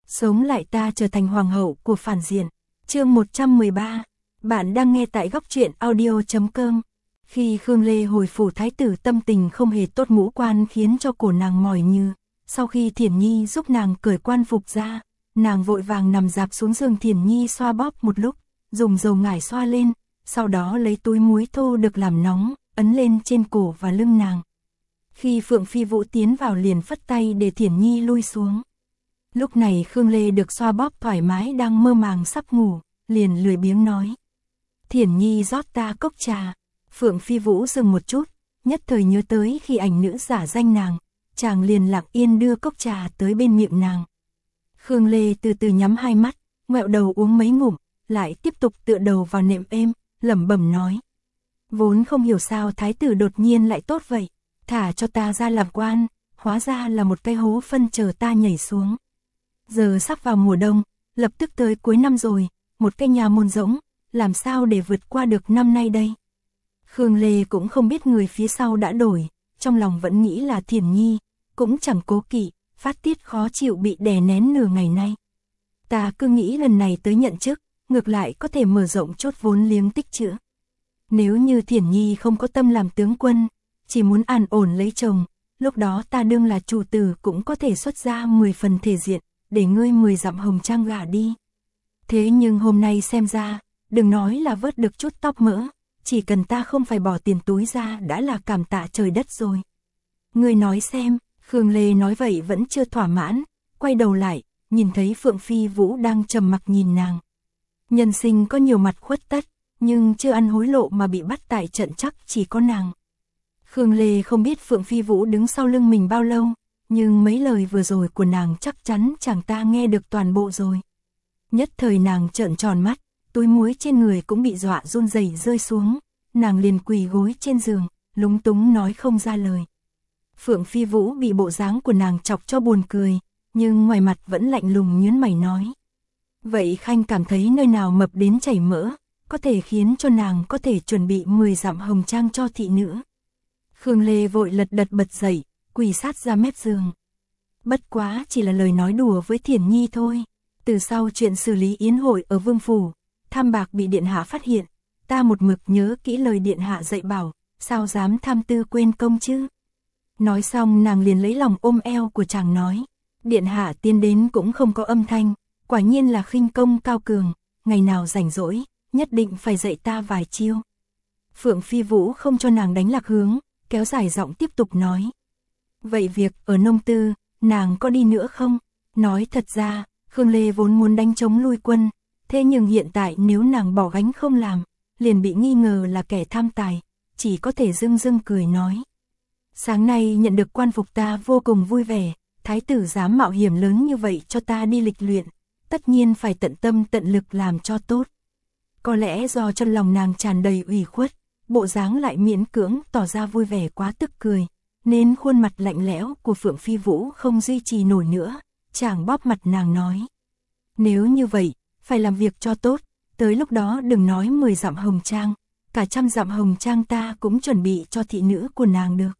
Sống lại ta trở thành hoàng hậu của phản diện. Chương 113. Bạn đang nghe tại góc truyện audio.com. Khi Khương Lê hồi phủ thái tử tâm tình không hề tốt, mũ quan khiến cho cổ nàng mỏi như. Sau khi Thiển Nhi giúp nàng cởi quan phục ra, nàng vội vàng nằm dạp xuống giường. Thiển Nhi xoa bóp một lúc, dùng dầu ngải xoa lên, sau đó lấy túi muối thô được làm nóng, ấn lên trên cổ và lưng nàng. Khi Phượng Phi Vũ tiến vào liền phất tay để Thiển Nhi lui xuống. Lúc này Khương Lê được xoa bóp thoải mái, đang mơ màng sắp ngủ, liền lười biếng nói: Thiển Nhi rót ta cốc trà. Phượng Phi Vũ dừng một chút, nhất thời nhớ tới khi ảnh nữ giả danh nàng, chàng liền lặng yên đưa cốc trà tới bên miệng nàng. Khương Lê từ từ nhắm hai mắt, ngoẹo đầu uống mấy ngụm, lại tiếp tục tựa đầu vào nệm êm, lẩm bẩm nói: Vốn không hiểu sao thái tử đột nhiên lại tốt vậy, thả cho ta ra làm quan, hóa ra là một cái hố phân chờ ta nhảy xuống. Giờ sắp vào mùa đông, lập tức tới cuối năm rồi, một cái nhà môn rỗng, làm sao để vượt qua được năm nay đây? Khương Lê cũng không biết người phía sau đã đổi, trong lòng vẫn nghĩ là Thiển Nhi, cũng chẳng cố kỵ, phát tiết khó chịu bị đè nén nửa ngày nay. Ta cứ nghĩ lần này tới nhận chức, ngược lại có thể mở rộng chốt vốn liếng tích trữ. Nếu như Thiển Nhi không có tâm làm tướng quân, chỉ muốn an ổn lấy chồng, lúc đó ta đương là chủ tử cũng có thể xuất ra 10 phần thể diện, để ngươi 10 dặm hồng trang gả đi. Thế nhưng hôm nay xem ra, đừng nói là vớt được chút tóc mỡ, chỉ cần ta không phải bỏ tiền túi ra đã là cảm tạ trời đất rồi. Ngươi nói xem. Khương Lê nói vậy vẫn chưa thỏa mãn, quay đầu lại, nhìn thấy Phượng Phi Vũ đang trầm mặc nhìn nàng. Nhân sinh có nhiều mặt khuất tất, nhưng chưa ăn hối lộ mà bị bắt tại trận chắc chỉ có nàng. Khương Lê không biết Phượng Phi Vũ đứng sau lưng mình bao lâu, nhưng mấy lời vừa rồi của nàng chắc chắn chàng ta nghe được toàn bộ rồi. Nhất thời nàng trợn tròn mắt, túi muối trên người cũng bị dọa run rẩy rơi xuống, nàng liền quỳ gối trên giường, lúng túng nói không ra lời. Phượng Phi Vũ bị bộ dáng của nàng chọc cho buồn cười, nhưng ngoài mặt vẫn lạnh lùng nhướng mày nói: Vậy Khanh cảm thấy nơi nào mập đến chảy mỡ, có thể khiến cho nàng có thể chuẩn bị 10 dặm hồng trang cho thị nữ. Khương Lê vội lật đật bật dậy, quỳ sát ra mép giường. Bất quá chỉ là lời nói đùa với Thiển Nhi thôi. Từ sau chuyện xử lý yến hội ở Vương Phủ, tham bạc bị điện hạ phát hiện, ta một mực nhớ kỹ lời điện hạ dạy bảo, sao dám tham tư quên công chứ. Nói xong nàng liền lấy lòng ôm eo của chàng nói: Điện hạ tiến đến cũng không có âm thanh, quả nhiên là khinh công cao cường, ngày nào rảnh rỗi, nhất định phải dạy ta vài chiêu. Phượng Phi Vũ không cho nàng đánh lạc hướng, kéo dài giọng tiếp tục nói: Vậy việc ở nông tư, nàng có đi nữa không? Nói thật ra, Khương Lê vốn muốn đánh chống lui quân, thế nhưng hiện tại nếu nàng bỏ gánh không làm, liền bị nghi ngờ là kẻ tham tài, chỉ có thể dưng dưng cười nói: Sáng nay nhận được quan phục ta vô cùng vui vẻ, thái tử dám mạo hiểm lớn như vậy cho ta đi lịch luyện, tất nhiên phải tận tâm tận lực làm cho tốt. Có lẽ do trong lòng nàng tràn đầy ủy khuất, bộ dáng lại miễn cưỡng tỏ ra vui vẻ quá tức cười, nên khuôn mặt lạnh lẽo của Phượng Phi Vũ không duy trì nổi nữa, chàng bóp mặt nàng nói: Nếu như vậy, phải làm việc cho tốt, tới lúc đó đừng nói 10 dặm hồng trang, cả 100 dặm hồng trang ta cũng chuẩn bị cho thị nữ của nàng được.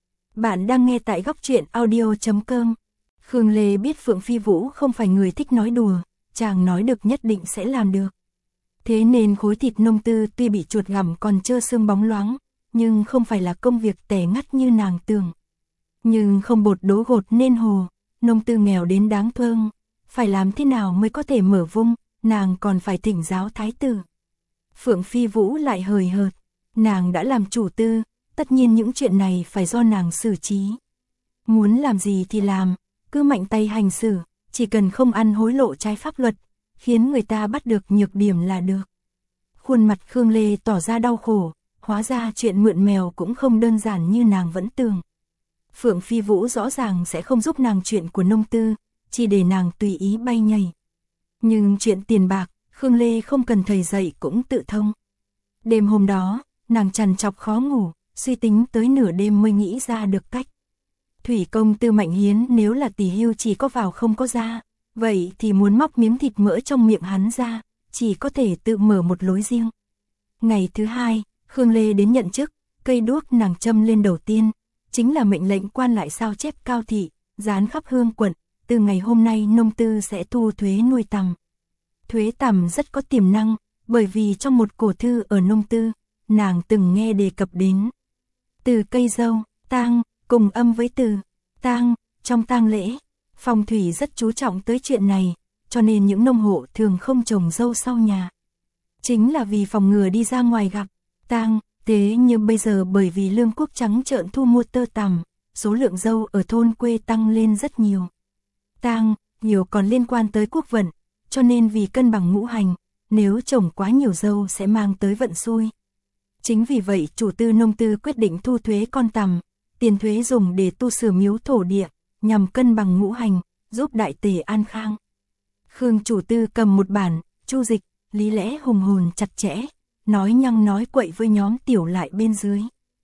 Bạn đang nghe tại góc truyện audio.com. Khương Lê biết Phượng Phi Vũ không phải người thích nói đùa, chàng nói được nhất định sẽ làm được. Thế nên khối thịt nông tư tuy bị chuột gặm còn trơ xương bóng loáng, nhưng không phải là công việc tẻ ngắt như nàng tưởng. Nhưng không bột đố gột nên hồ, nông tư nghèo đến đáng thương, phải làm thế nào mới có thể mở vung, nàng còn phải thỉnh giáo thái tử. Phượng Phi Vũ lại hời hợt, nàng đã làm chủ tư, tất nhiên những chuyện này phải do nàng xử trí. Muốn làm gì thì làm, cứ mạnh tay hành xử, chỉ cần không ăn hối lộ trái pháp luật, khiến người ta bắt được nhược điểm là được. Khuôn mặt Khương Lê tỏ ra đau khổ, hóa ra chuyện mượn mèo cũng không đơn giản như nàng vẫn tưởng. Phượng Phi Vũ rõ ràng sẽ không giúp nàng chuyện của nông tư, chỉ để nàng tùy ý bay nhảy. Nhưng chuyện tiền bạc, Khương Lê không cần thầy dạy cũng tự thông. Đêm hôm đó, nàng trằn trọc khó ngủ, suy tính tới nửa đêm mới nghĩ ra được cách. Thủy công Tư Mạnh Hiến nếu là tỷ hưu chỉ có vào không có ra, vậy thì muốn móc miếng thịt mỡ trong miệng hắn ra, chỉ có thể tự mở một lối riêng. Ngày thứ hai, Khương Lê đến nhận chức, cây đuốc nàng châm lên đầu tiên, chính là mệnh lệnh quan lại sao chép cao thị, dán khắp hương quận, từ ngày hôm nay nông tư sẽ thu thuế nuôi tằm. Thuế tằm rất có tiềm năng, bởi vì trong một cổ thư ở nông tư, nàng từng nghe đề cập đến từ cây dâu, tang, cùng âm với từ tang, trong tang lễ, phong thủy rất chú trọng tới chuyện này, cho nên những nông hộ thường không trồng dâu sau nhà. Chính là vì phòng ngừa đi ra ngoài gặp tang, thế nhưng bây giờ bởi vì lương quốc trắng trợn thu mua tơ tằm, số lượng dâu ở thôn quê tăng lên rất nhiều. Tang, nhiều còn liên quan tới quốc vận, cho nên vì cân bằng ngũ hành, nếu trồng quá nhiều dâu sẽ mang tới vận xui. Chính vì vậy chủ tư nông tư quyết định thu thuế con tằm, tiền thuế dùng để tu sửa miếu thổ địa, nhằm cân bằng ngũ hành, giúp đại tề an khang. Khương chủ tư cầm một bản, chu dịch, lý lẽ hùng hồn chặt chẽ, nói nhăng nói quậy với nhóm tiểu lại bên dưới.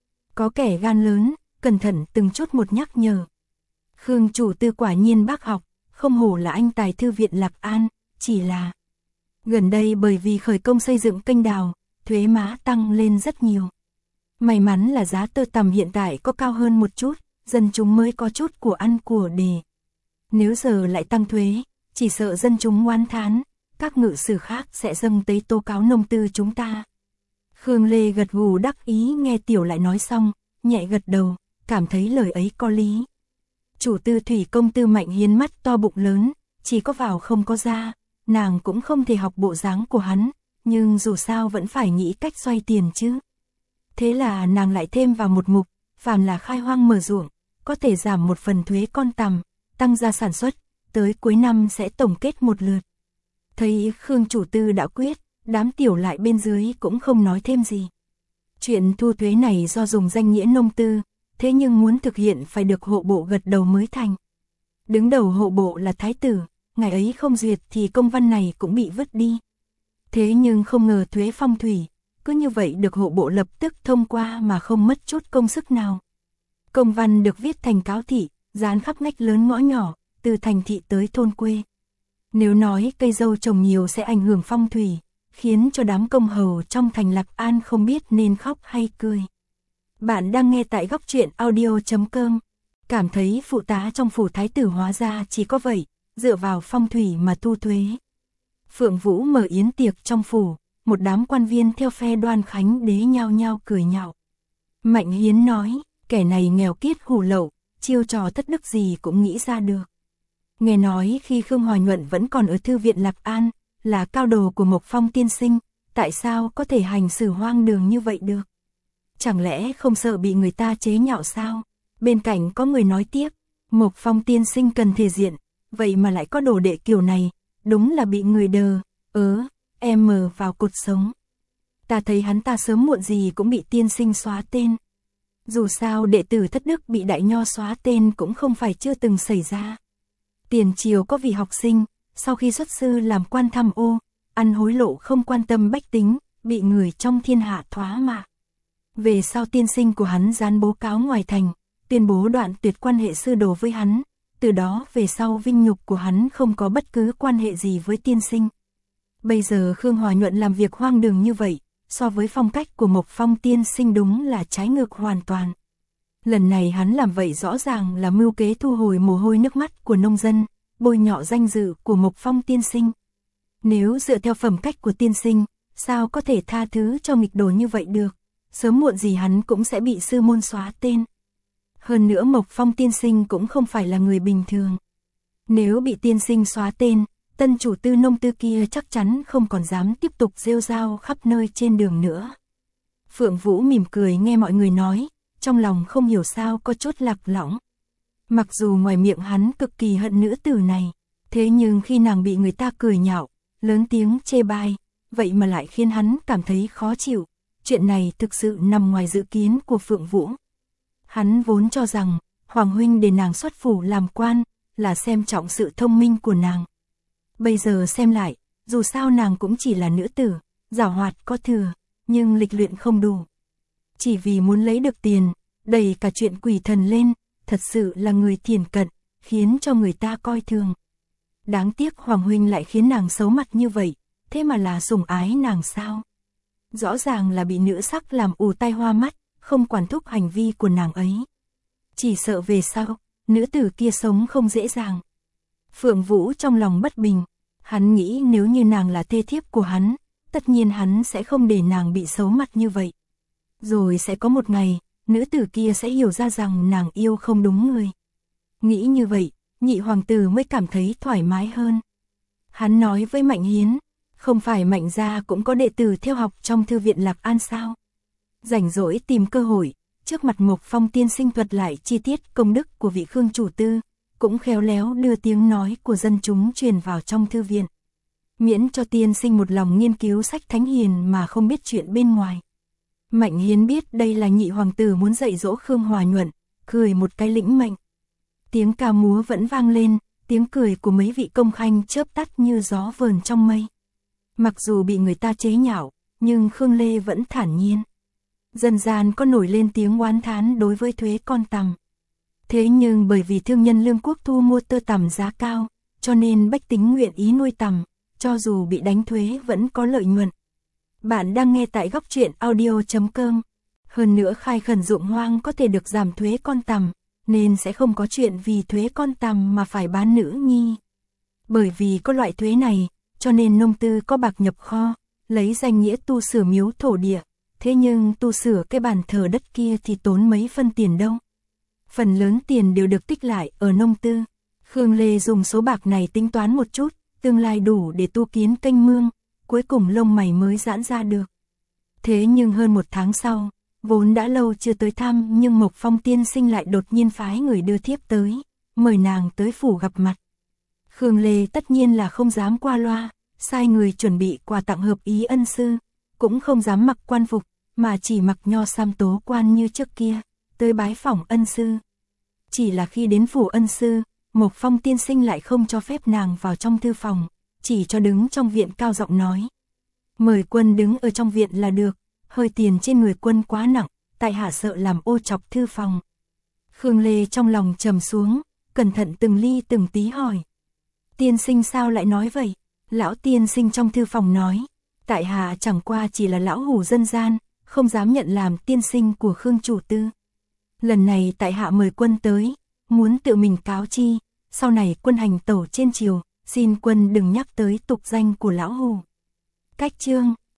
Có kẻ gan lớn, cẩn thận từng chút một nhắc nhở. Khương chủ tư quả nhiên bác học, không hổ là anh tài thư viện Lạc An, chỉ là gần đây bởi vì khởi công xây dựng kênh đào, thuế má tăng lên rất nhiều. May mắn là giá tơ tằm hiện tại có cao hơn một chút, dân chúng mới có chút của ăn của đề. Nếu giờ lại tăng thuế, chỉ sợ dân chúng oán thán, các ngự sử khác sẽ dâng tới tố cáo nông tư chúng ta. Khương Lê gật gù đắc ý nghe tiểu lại nói xong, nhẹ gật đầu, cảm thấy lời ấy có lý. Chủ tư thủy công tư Mạnh Hiến mắt to bụng lớn, chỉ có vào không có ra, nàng cũng không thể học bộ dáng của hắn, nhưng dù sao vẫn phải nghĩ cách xoay tiền chứ. Thế là nàng lại thêm vào một mục, phàm là khai hoang mở ruộng, có thể giảm một phần thuế con tằm, tăng gia sản xuất, tới cuối năm sẽ tổng kết một lượt. Thấy Khương chủ tư đã quyết, đám tiểu lại bên dưới cũng không nói thêm gì. Chuyện thu thuế này do dùng danh nghĩa nông tư, thế nhưng muốn thực hiện phải được hộ bộ gật đầu mới thành. Đứng đầu hộ bộ là thái tử, ngày ấy không duyệt thì công văn này cũng bị vứt đi. Thế nhưng không ngờ thuế phong thủy, cứ như vậy được hộ bộ lập tức thông qua mà không mất chút công sức nào. Công văn được viết thành cáo thị, dán khắp ngách lớn ngõ nhỏ, từ thành thị tới thôn quê. Nếu nói cây dâu trồng nhiều sẽ ảnh hưởng phong thủy, khiến cho đám công hầu trong thành Lạc An không biết nên khóc hay cười. Bạn đang nghe tại góc truyện audio.com. Cảm thấy phụ tá trong phủ thái tử hóa ra chỉ có vậy, dựa vào phong thủy mà thu thuế. Phượng Vũ mở yến tiệc trong phủ, một đám quan viên theo phe Đoan Khánh đế nhao nhao cười nhạo. Mạnh Hiến nói, kẻ này nghèo kiết hủ lậu, chiêu trò thất đức gì cũng nghĩ ra được. Nghe nói khi Khương Hoài Nhuận vẫn còn ở thư viện Lạc An, là cao đồ của Mộc Phong tiên sinh, tại sao có thể hành xử hoang đường như vậy được? Chẳng lẽ không sợ bị người ta chế nhạo sao? Bên cạnh có người nói tiếp, Mộc Phong tiên sinh cần thể diện, vậy mà lại có đồ đệ kiểu này, đúng là bị người đờ, mờ vào cột sống. Ta thấy hắn ta sớm muộn gì cũng bị tiên sinh xóa tên. Dù sao đệ tử thất đức bị đại nho xóa tên cũng không phải chưa từng xảy ra. Tiền triều có vị học sinh, sau khi xuất sư làm quan tham ô, ăn hối lộ không quan tâm bách tính, bị người trong thiên hạ thoá mạ. Về sau tiên sinh của hắn dán bố cáo ngoài thành, tuyên bố đoạn tuyệt quan hệ sư đồ với hắn, từ đó về sau vinh nhục của hắn không có bất cứ quan hệ gì với tiên sinh. Bây giờ Khương Hoài Nhuận làm việc hoang đường như vậy, so với phong cách của Mộc Phong tiên sinh đúng là trái ngược hoàn toàn. Lần này hắn làm vậy rõ ràng là mưu kế thu hồi mồ hôi nước mắt của nông dân, bôi nhọ danh dự của Mộc Phong tiên sinh. Nếu dựa theo phẩm cách của tiên sinh, sao có thể tha thứ cho nghịch đồ như vậy được, sớm muộn gì hắn cũng sẽ bị sư môn xóa tên. Hơn nữa Mộc Phong tiên sinh cũng không phải là người bình thường. Nếu bị tiên sinh xóa tên, tân chủ tư nông tư kia chắc chắn không còn dám tiếp tục rêu rao khắp nơi trên đường nữa. Phượng Vũ mỉm cười nghe mọi người nói, trong lòng không hiểu sao có chút lạc lõng. Mặc dù ngoài miệng hắn cực kỳ hận nữ tử này, thế nhưng khi nàng bị người ta cười nhạo, lớn tiếng chê bai, vậy mà lại khiến hắn cảm thấy khó chịu. Chuyện này thực sự nằm ngoài dự kiến của Phượng Vũ. Hắn vốn cho rằng, Hoàng huynh để nàng xuất phủ làm quan, là xem trọng sự thông minh của nàng. Bây giờ xem lại, dù sao nàng cũng chỉ là nữ tử, giảo hoạt có thừa, nhưng lịch luyện không đủ. Chỉ vì muốn lấy được tiền, đẩy cả chuyện quỷ thần lên, thật sự là người thiển cận, khiến cho người ta coi thường. Đáng tiếc Hoàng huynh lại khiến nàng xấu mặt như vậy, thế mà là sủng ái nàng sao? Rõ ràng là bị nữ sắc làm ù tai hoa mắt, không quản thúc hành vi của nàng ấy. Chỉ sợ về sau, nữ tử kia sống không dễ dàng. Phượng Vũ trong lòng bất bình, hắn nghĩ nếu như nàng là thê thiếp của hắn, tất nhiên hắn sẽ không để nàng bị xấu mặt như vậy. Rồi sẽ có một ngày, nữ tử kia sẽ hiểu ra rằng nàng yêu không đúng người. Nghĩ như vậy, nhị hoàng tử mới cảm thấy thoải mái hơn. Hắn nói với Mạnh Hiến, không phải Mạnh gia cũng có đệ tử theo học trong thư viện Lạc An sao? Rảnh rỗi tìm cơ hội, trước mặt Mộc Phong tiên sinh thuật lại chi tiết công đức của vị Khương chủ tư, cũng khéo léo đưa tiếng nói của dân chúng truyền vào trong thư viện. Miễn cho tiên sinh một lòng nghiên cứu sách thánh hiền mà không biết chuyện bên ngoài. Mạnh Hiến biết đây là nhị hoàng tử muốn dạy dỗ Khương Hòa Nhuận, cười một cái lĩnh mệnh. Tiếng ca múa vẫn vang lên, tiếng cười của mấy vị công khanh chớp tắt như gió vờn trong mây. Mặc dù bị người ta chế nhạo, nhưng Khương Lê vẫn thản nhiên. Dần dần có nổi lên tiếng oán thán đối với thuế con tằm. Thế nhưng bởi vì thương nhân Lương Quốc thu mua tơ tằm giá cao, cho nên bách tính nguyện ý nuôi tằm, cho dù bị đánh thuế vẫn có lợi nhuận. Bạn đang nghe tại góc truyện audio.com. Hơn nữa khai khẩn ruộng hoang có thể được giảm thuế con tằm, nên sẽ không có chuyện vì thuế con tằm mà phải bán nữ nhi. Bởi vì có loại thuế này, cho nên nông tư có bạc nhập kho, lấy danh nghĩa tu sửa miếu thổ địa. Thế nhưng tu sửa cái bàn thờ đất kia thì tốn mấy phân tiền đâu. Phần lớn tiền đều được tích lại ở nông tư. Khương Lê dùng số bạc này tính toán một chút, tương lai đủ để tu kiến kênh mương, cuối cùng lông mày mới giãn ra được. Thế nhưng hơn một tháng sau, vốn đã lâu chưa tới thăm nhưng Mộc Phong tiên sinh lại đột nhiên phái người đưa thiếp tới, mời nàng tới phủ gặp mặt. Khương Lê tất nhiên là không dám qua loa, sai người chuẩn bị quà tặng hợp ý ân sư, cũng không dám mặc quan phục, mà chỉ mặc nho sam tố quan như trước kia, tới bái phỏng ân sư. Chỉ là khi đến phủ ân sư, Mộc Phong tiên sinh lại không cho phép nàng vào trong thư phòng, chỉ cho đứng trong viện cao giọng nói. Mời quân đứng ở trong viện là được, hơi tiền trên người quân quá nặng, tại hạ sợ làm ô chọc thư phòng. Khương Lê trong lòng trầm xuống, cẩn thận từng ly từng tí hỏi. Tiên sinh sao lại nói vậy? Lão tiên sinh trong thư phòng nói, tại hạ chẳng qua chỉ là lão hủ dân gian, không dám nhận làm tiên sinh của Khương chủ tư. Lần này tại hạ mời quân tới, muốn tự mình cáo chi, sau này quân hành tẩu trên triều, xin quân đừng nhắc tới tục danh của lão hủ. Cách chương